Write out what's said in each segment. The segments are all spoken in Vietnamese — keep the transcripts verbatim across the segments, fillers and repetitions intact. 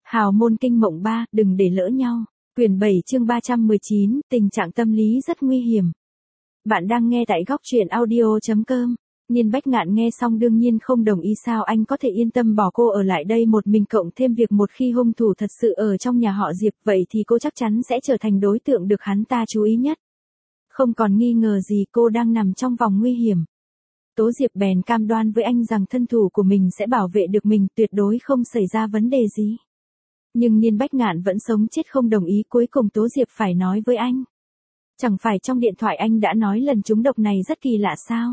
Hào môn kinh mộng ba, đừng để lỡ nhau. Quyển bảy chương ba trăm mười chín, tình trạng tâm lý rất nguy hiểm. Bạn đang nghe tại góc truyện audio.com. Niên Bách Ngạn nghe xong đương nhiên không đồng ý, sao anh có thể yên tâm bỏ cô ở lại đây một mình, cộng thêm việc một khi hung thủ thật sự ở trong nhà họ Diệp, vậy thì cô chắc chắn sẽ trở thành đối tượng được hắn ta chú ý nhất. Không còn nghi ngờ gì cô đang nằm trong vòng nguy hiểm. Tố Diệp bèn cam đoan với anh rằng thân thủ của mình sẽ bảo vệ được mình, tuyệt đối không xảy ra vấn đề gì. Nhưng Niên Bách Ngạn vẫn sống chết không đồng ý, cuối cùng Tố Diệp phải nói với anh. Chẳng phải trong điện thoại anh đã nói lần trúng độc này rất kỳ lạ sao?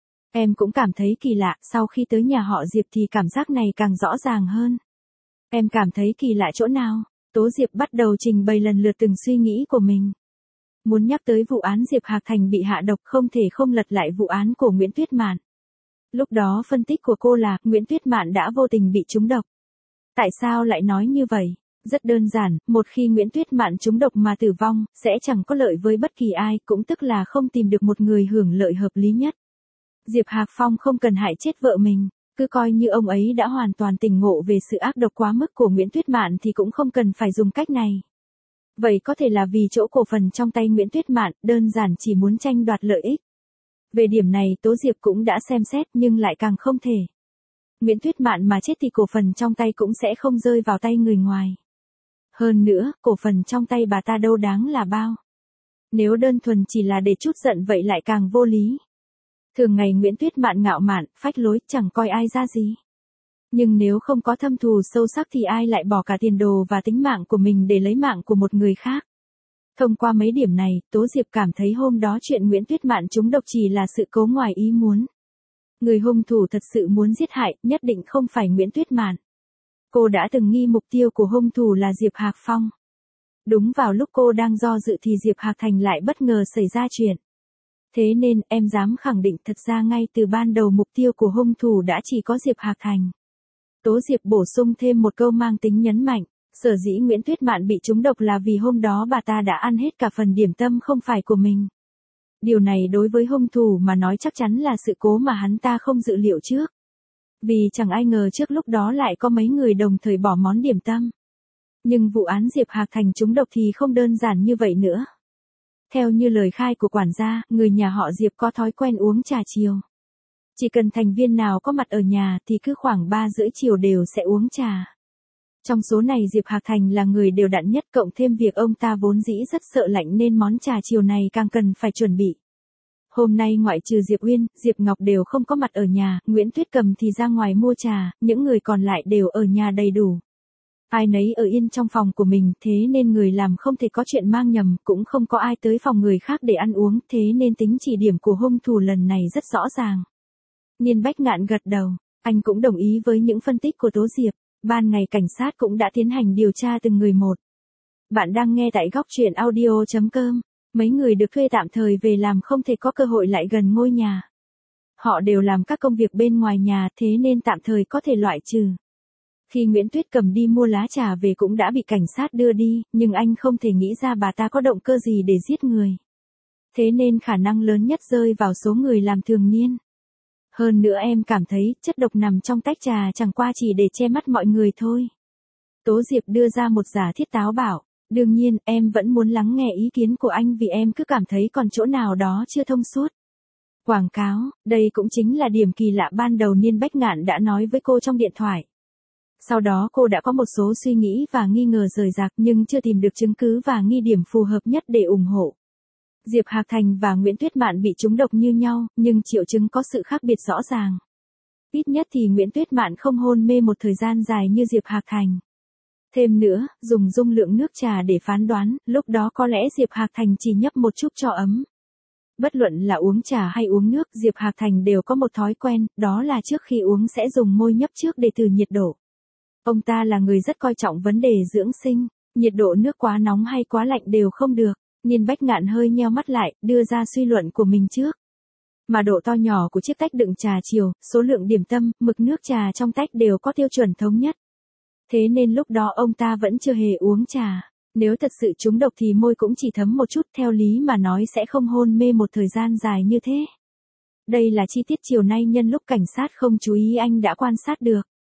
Em cũng cảm thấy kỳ lạ, sau khi tới nhà họ Diệp thì cảm giác này càng rõ ràng hơn. Em cảm thấy kỳ lạ chỗ nào? Tố Diệp bắt đầu trình bày lần lượt từng suy nghĩ của mình. Muốn nhắc tới vụ án Diệp Hạc Thành bị hạ độc, không thể không lật lại vụ án của Nguyễn Tuyết Mạn. Lúc đó phân tích của cô là Nguyễn Tuyết Mạn đã vô tình bị trúng độc. Tại sao lại nói như vậy? Rất đơn giản, một khi Nguyễn Tuyết Mạn trúng độc mà tử vong, sẽ chẳng có lợi với bất kỳ ai, cũng tức là không tìm được một người hưởng lợi hợp lý nhất. Diệp Hạc Phong không cần hại chết vợ mình, cứ coi như ông ấy đã hoàn toàn tỉnh ngộ về sự ác độc quá mức của Nguyễn Tuyết Mạn thì cũng không cần phải dùng cách này. Vậy có thể là vì chỗ cổ phần trong tay Nguyễn Tuyết Mạn, đơn giản chỉ muốn tranh đoạt lợi ích. Về điểm này Tố Diệp cũng đã xem xét nhưng lại càng không thể. Nguyễn Tuyết Mạn mà chết thì cổ phần trong tay cũng sẽ không rơi vào tay người ngoài. Hơn nữa, cổ phần trong tay bà ta đâu đáng là bao. Nếu đơn thuần chỉ là để chút giận vậy lại càng vô lý. Thường ngày Nguyễn Tuyết Mạn ngạo mạn, phách lối, chẳng coi ai ra gì. Nhưng nếu không có thâm thù sâu sắc thì ai lại bỏ cả tiền đồ và tính mạng của mình để lấy mạng của một người khác. Thông qua mấy điểm này, Tố Diệp cảm thấy hôm đó chuyện Nguyễn Tuyết Mạn trúng độc chỉ là sự cố ngoài ý muốn. Người hung thủ thật sự muốn giết hại, nhất định không phải Nguyễn Tuyết Mạn. Cô đã từng nghi mục tiêu của hung thủ là Diệp Hạc Phong. Đúng vào lúc cô đang do dự thì Diệp Hạc Thành lại bất ngờ xảy ra chuyện. Thế nên, em dám khẳng định thật ra ngay từ ban đầu mục tiêu của hung thủ đã chỉ có Diệp Hạc Thành. Tố Diệp bổ sung thêm một câu mang tính nhấn mạnh, sở dĩ Nguyễn Tuyết Mạn bị trúng độc là vì hôm đó bà ta đã ăn hết cả phần điểm tâm không phải của mình. Điều này đối với hung thủ mà nói chắc chắn là sự cố mà hắn ta không dự liệu trước. Vì chẳng ai ngờ trước lúc đó lại có mấy người đồng thời bỏ món điểm tâm. Nhưng vụ án Diệp Hạc Thành trúng độc thì không đơn giản như vậy nữa. Theo như lời khai của quản gia, người nhà họ Diệp có thói quen uống trà chiều. Chỉ cần thành viên nào có mặt ở nhà thì cứ khoảng ba rưỡi chiều đều sẽ uống trà. Trong số này Diệp Hạc Thành là người đều đặn nhất, cộng thêm việc ông ta vốn dĩ rất sợ lạnh nên món trà chiều này càng cần phải chuẩn bị. Hôm nay ngoại trừ Diệp Uyên, Diệp Ngọc đều không có mặt ở nhà, Nguyễn Tuyết Cầm thì ra ngoài mua trà, những người còn lại đều ở nhà đầy đủ. Ai nấy ở yên trong phòng của mình, thế nên người làm không thể có chuyện mang nhầm, cũng không có ai tới phòng người khác để ăn uống, thế nên tính chỉ điểm của hung thủ lần này rất rõ ràng. Niên Bách Ngạn gật đầu, anh cũng đồng ý với những phân tích của Tố Diệp, ban ngày cảnh sát cũng đã tiến hành điều tra từng người một. Bạn đang nghe tại góc truyện audio.com, mấy người được thuê tạm thời về làm không thể có cơ hội lại gần ngôi nhà. Họ đều làm các công việc bên ngoài nhà thế nên tạm thời có thể loại trừ. Khi Nguyễn Tuyết Cầm đi mua lá trà về cũng đã bị cảnh sát đưa đi, nhưng anh không thể nghĩ ra bà ta có động cơ gì để giết người. Thế nên khả năng lớn nhất rơi vào số người làm thường niên. Hơn nữa em cảm thấy chất độc nằm trong tách trà chẳng qua chỉ để che mắt mọi người thôi. Tố Diệp đưa ra một giả thiết táo bạo, đương nhiên em vẫn muốn lắng nghe ý kiến của anh vì em cứ cảm thấy còn chỗ nào đó chưa thông suốt. Quảng cáo, đây cũng chính là điểm kỳ lạ ban đầu Niên Bách Ngạn đã nói với cô trong điện thoại. Sau đó cô đã có một số suy nghĩ và nghi ngờ rời rạc nhưng chưa tìm được chứng cứ và nghi điểm phù hợp nhất để ủng hộ. Diệp Hạc Thành và Nguyễn Tuyết Mạn bị trúng độc như nhau, nhưng triệu chứng có sự khác biệt rõ ràng. Ít nhất thì Nguyễn Tuyết Mạn không hôn mê một thời gian dài như Diệp Hạc Thành. Thêm nữa, dùng dung lượng nước trà để phán đoán, lúc đó có lẽ Diệp Hạc Thành chỉ nhấp một chút cho ấm. Bất luận là uống trà hay uống nước, Diệp Hạc Thành đều có một thói quen, đó là trước khi uống sẽ dùng môi nhấp trước để thử nhiệt độ. Ông ta là người rất coi trọng vấn đề dưỡng sinh, nhiệt độ nước quá nóng hay quá lạnh đều không được. Niên Bách Ngạn hơi nheo mắt lại, đưa ra suy luận của mình trước. Mà độ to nhỏ của chiếc tách đựng trà chiều, số lượng điểm tâm, mực nước trà trong tách đều có tiêu chuẩn thống nhất. Thế nên lúc đó ông ta vẫn chưa hề uống trà. Nếu thật sự trúng độc thì môi cũng chỉ thấm một chút, theo lý mà nói sẽ không hôn mê một thời gian dài như thế. Đây là chi tiết chiều nay nhân lúc cảnh sát không chú ý anh đã quan sát được.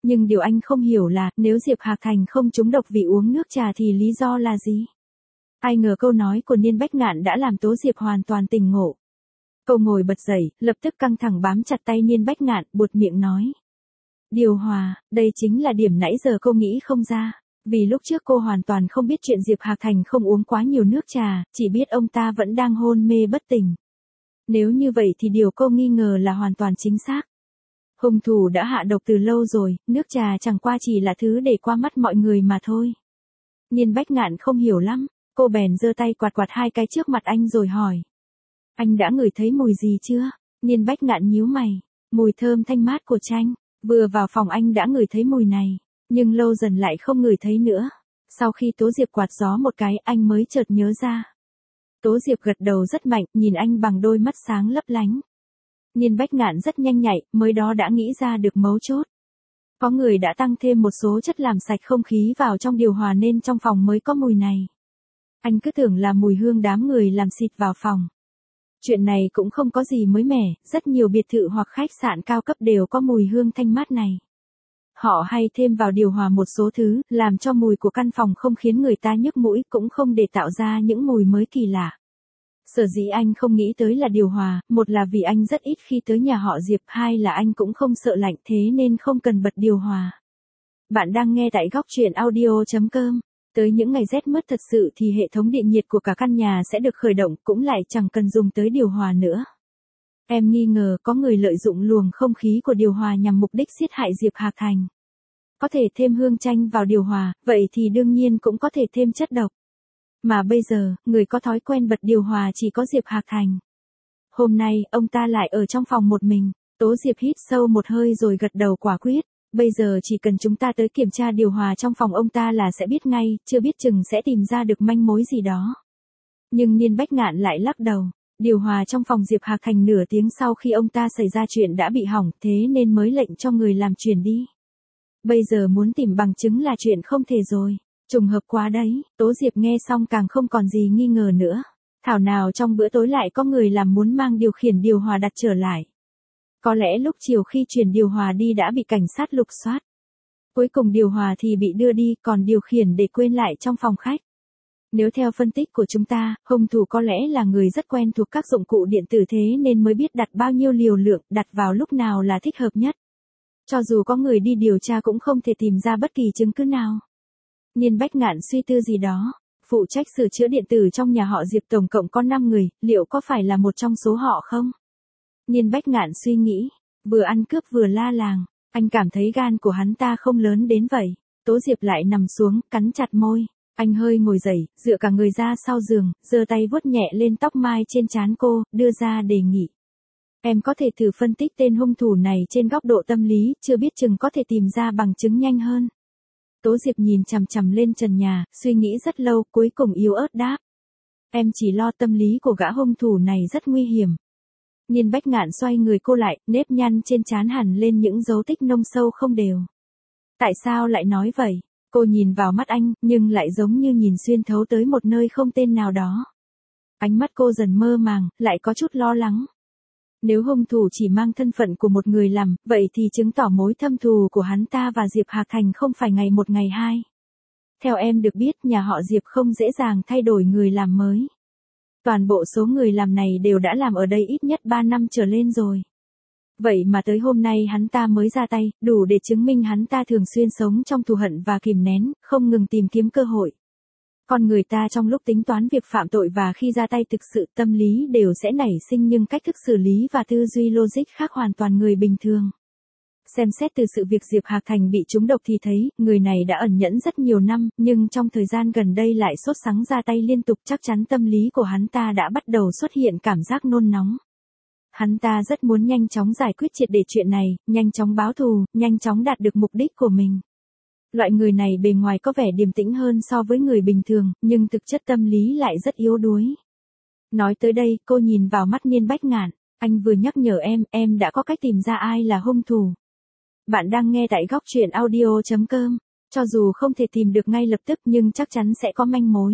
Nhưng điều anh không hiểu là, nếu Diệp Hạc Thành không trúng độc vì uống nước trà thì lý do là gì? Ai ngờ câu nói của Niên Bách Ngạn đã làm Tố Diệp hoàn toàn tỉnh ngộ. Cô ngồi bật dậy, lập tức căng thẳng bám chặt tay Niên Bách Ngạn, buột miệng nói. Điều hòa, đây chính là điểm nãy giờ cô nghĩ không ra. Vì lúc trước cô hoàn toàn không biết chuyện Diệp Hạc Thành không uống quá nhiều nước trà, chỉ biết ông ta vẫn đang hôn mê bất tỉnh. Nếu như vậy thì điều cô nghi ngờ là hoàn toàn chính xác. Hung thủ đã hạ độc từ lâu rồi, nước trà chẳng qua chỉ là thứ để qua mắt mọi người mà thôi. Niên Bách Ngạn không hiểu lắm, cô bèn giơ tay quạt quạt hai cái trước mặt anh rồi hỏi. Anh đã ngửi thấy mùi gì chưa? Niên Bách Ngạn nhíu mày, mùi thơm thanh mát của chanh, vừa vào phòng anh đã ngửi thấy mùi này, nhưng lâu dần lại không ngửi thấy nữa. Sau khi Tố Diệp quạt gió một cái anh mới chợt nhớ ra. Tố Diệp gật đầu rất mạnh, nhìn anh bằng đôi mắt sáng lấp lánh. Niên Bách Ngạn rất nhanh nhạy, mới đó đã nghĩ ra được mấu chốt. Có người đã tăng thêm một số chất làm sạch không khí vào trong điều hòa nên trong phòng mới có mùi này. Anh cứ tưởng là mùi hương đám người làm xịt vào phòng. Chuyện này cũng không có gì mới mẻ, rất nhiều biệt thự hoặc khách sạn cao cấp đều có mùi hương thanh mát này. Họ hay thêm vào điều hòa một số thứ, làm cho mùi của căn phòng không khiến người ta nhức mũi, cũng không để tạo ra những mùi mới kỳ lạ. Sở dĩ anh không nghĩ tới là điều hòa, một là vì anh rất ít khi tới nhà họ Diệp, hai là anh cũng không sợ lạnh thế nên không cần bật điều hòa. Bạn đang nghe tại góc truyện audio chấm com. Tới những ngày rét mướt thật sự thì hệ thống điện nhiệt của cả căn nhà sẽ được khởi động, cũng lại chẳng cần dùng tới điều hòa nữa. Em nghi ngờ có người lợi dụng luồng không khí của điều hòa nhằm mục đích giết hại Diệp Hạc Thành. Có thể thêm hương chanh vào điều hòa, vậy thì đương nhiên cũng có thể thêm chất độc. Mà bây giờ, người có thói quen bật điều hòa chỉ có Diệp Hạc Thành. Hôm nay, ông ta lại ở trong phòng một mình. Tố Diệp hít sâu một hơi rồi gật đầu quả quyết. Bây giờ chỉ cần chúng ta tới kiểm tra điều hòa trong phòng ông ta là sẽ biết ngay, chưa biết chừng sẽ tìm ra được manh mối gì đó. Nhưng Niên Bách Ngạn lại lắc đầu. Điều hòa trong phòng Diệp Hạc Thành nửa tiếng sau khi ông ta xảy ra chuyện đã bị hỏng, thế nên mới lệnh cho người làm chuyển đi. Bây giờ muốn tìm bằng chứng là chuyện không thể rồi. Trùng hợp quá đấy. Tố Diệp nghe xong càng không còn gì nghi ngờ nữa. Thảo nào trong bữa tối lại có người làm muốn mang điều khiển điều hòa đặt trở lại. Có lẽ lúc chiều khi chuyển điều hòa đi đã bị cảnh sát lục soát. Cuối cùng điều hòa thì bị đưa đi, còn điều khiển để quên lại trong phòng khách. Nếu theo phân tích của chúng ta, hung thủ có lẽ là người rất quen thuộc các dụng cụ điện tử thế nên mới biết đặt bao nhiêu liều lượng, đặt vào lúc nào là thích hợp nhất. Cho dù có người đi điều tra cũng không thể tìm ra bất kỳ chứng cứ nào. Niên Bách Ngạn suy tư gì đó. Phụ trách sửa chữa điện tử trong nhà họ Diệp tổng cộng có năm người, liệu có phải là một trong số họ không? Niên Bách Ngạn suy nghĩ, vừa ăn cướp vừa la làng, anh cảm thấy gan của hắn ta không lớn đến vậy. Tố Diệp lại nằm xuống, cắn chặt môi. Anh hơi ngồi dậy, dựa cả người ra sau giường, giơ tay vuốt nhẹ lên tóc mai trên trán cô, đưa ra đề nghị. Em có thể thử phân tích tên hung thủ này trên góc độ tâm lý, chưa biết chừng có thể tìm ra bằng chứng nhanh hơn. Tố Diệp nhìn chằm chằm lên trần nhà, suy nghĩ rất lâu, cuối cùng yếu ớt đáp. Em chỉ lo tâm lý của gã hung thủ này rất nguy hiểm. Niên Bách Ngạn xoay người cô lại, nếp nhăn trên trán hẳn lên những dấu tích nông sâu không đều. Tại sao lại nói vậy? Cô nhìn vào mắt anh, nhưng lại giống như nhìn xuyên thấu tới một nơi không tên nào đó. Ánh mắt cô dần mơ màng, lại có chút lo lắng. Nếu hung thủ chỉ mang thân phận của một người làm, vậy thì chứng tỏ mối thâm thù của hắn ta và Diệp Hạc Thành không phải ngày một ngày hai. Theo em được biết, nhà họ Diệp không dễ dàng thay đổi người làm mới. Toàn bộ số người làm này đều đã làm ở đây ít nhất ba năm trở lên rồi. Vậy mà tới hôm nay hắn ta mới ra tay, đủ để chứng minh hắn ta thường xuyên sống trong thù hận và kìm nén, không ngừng tìm kiếm cơ hội. Con người ta trong lúc tính toán việc phạm tội và khi ra tay thực sự tâm lý đều sẽ nảy sinh nhưng cách thức xử lý và tư duy logic khác hoàn toàn người bình thường. Xem xét từ sự việc Diệp Hạc Thành bị trúng độc thì thấy, người này đã ẩn nhẫn rất nhiều năm, nhưng trong thời gian gần đây lại sốt sắng ra tay liên tục, chắc chắn tâm lý của hắn ta đã bắt đầu xuất hiện cảm giác nôn nóng. Hắn ta rất muốn nhanh chóng giải quyết triệt để chuyện này, nhanh chóng báo thù, nhanh chóng đạt được mục đích của mình. Loại người này bề ngoài có vẻ điềm tĩnh hơn so với người bình thường, nhưng thực chất tâm lý lại rất yếu đuối. Nói tới đây, cô nhìn vào mắt Niên Bách Ngạn, anh vừa nhắc nhở em, em đã có cách tìm ra ai là hung thủ. Bạn đang nghe tại góc truyện audio chấm com, cho dù không thể tìm được ngay lập tức nhưng chắc chắn sẽ có manh mối.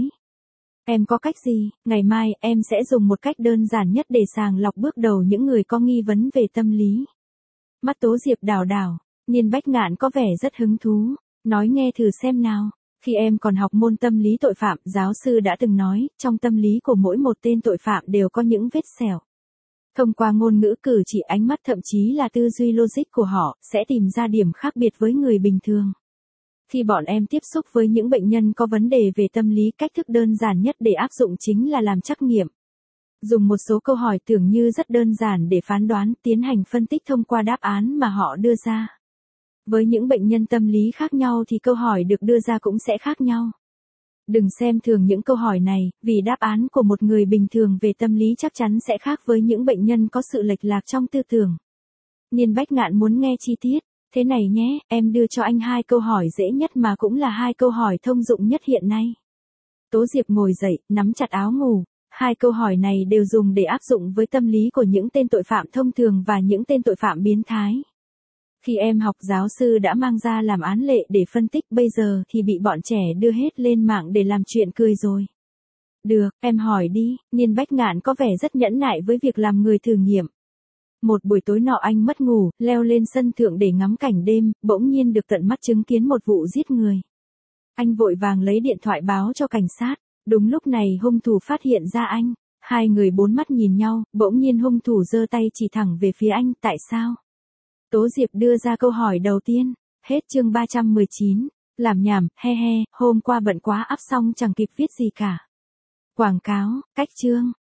Em có cách gì? Ngày mai, em sẽ dùng một cách đơn giản nhất để sàng lọc bước đầu những người có nghi vấn về tâm lý. Mắt Tố Diệp đảo đảo. Niên Bách Ngạn có vẻ rất hứng thú, nói nghe thử xem nào. Khi em còn học môn tâm lý tội phạm, giáo sư đã từng nói, trong tâm lý của mỗi một tên tội phạm đều có những vết sẹo. Thông qua ngôn ngữ cử chỉ, ánh mắt, thậm chí là tư duy logic của họ, sẽ tìm ra điểm khác biệt với người bình thường. Khi bọn em tiếp xúc với những bệnh nhân có vấn đề về tâm lý, cách thức đơn giản nhất để áp dụng chính là làm trắc nghiệm. Dùng một số câu hỏi tưởng như rất đơn giản để phán đoán, tiến hành phân tích thông qua đáp án mà họ đưa ra. Với những bệnh nhân tâm lý khác nhau thì câu hỏi được đưa ra cũng sẽ khác nhau. Đừng xem thường những câu hỏi này, vì đáp án của một người bình thường về tâm lý chắc chắn sẽ khác với những bệnh nhân có sự lệch lạc trong tư tưởng. Niên Bách Ngạn muốn nghe chi tiết. Thế này nhé, em đưa cho anh hai câu hỏi dễ nhất mà cũng là hai câu hỏi thông dụng nhất hiện nay. Tố Diệp ngồi dậy, nắm chặt áo ngủ. Hai câu hỏi này đều dùng để áp dụng với tâm lý của những tên tội phạm thông thường và những tên tội phạm biến thái. Khi em học, giáo sư đã mang ra làm án lệ để phân tích, bây giờ thì bị bọn trẻ đưa hết lên mạng để làm chuyện cười rồi. Được, em hỏi đi. Niên Bách Ngạn có vẻ rất nhẫn nại với việc làm người thử nghiệm. Một buổi tối nọ anh mất ngủ, leo lên sân thượng để ngắm cảnh đêm, bỗng nhiên được tận mắt chứng kiến một vụ giết người. Anh vội vàng lấy điện thoại báo cho cảnh sát. Đúng lúc này hung thủ phát hiện ra anh. Hai người bốn mắt nhìn nhau, bỗng nhiên hung thủ giơ tay chỉ thẳng về phía anh, tại sao? Tố Diệp đưa ra câu hỏi đầu tiên. Hết chương ba trăm mười chín. Làm nhảm, he he, hôm qua bận quá áp xong chẳng kịp viết gì cả. Quảng cáo, cách chương.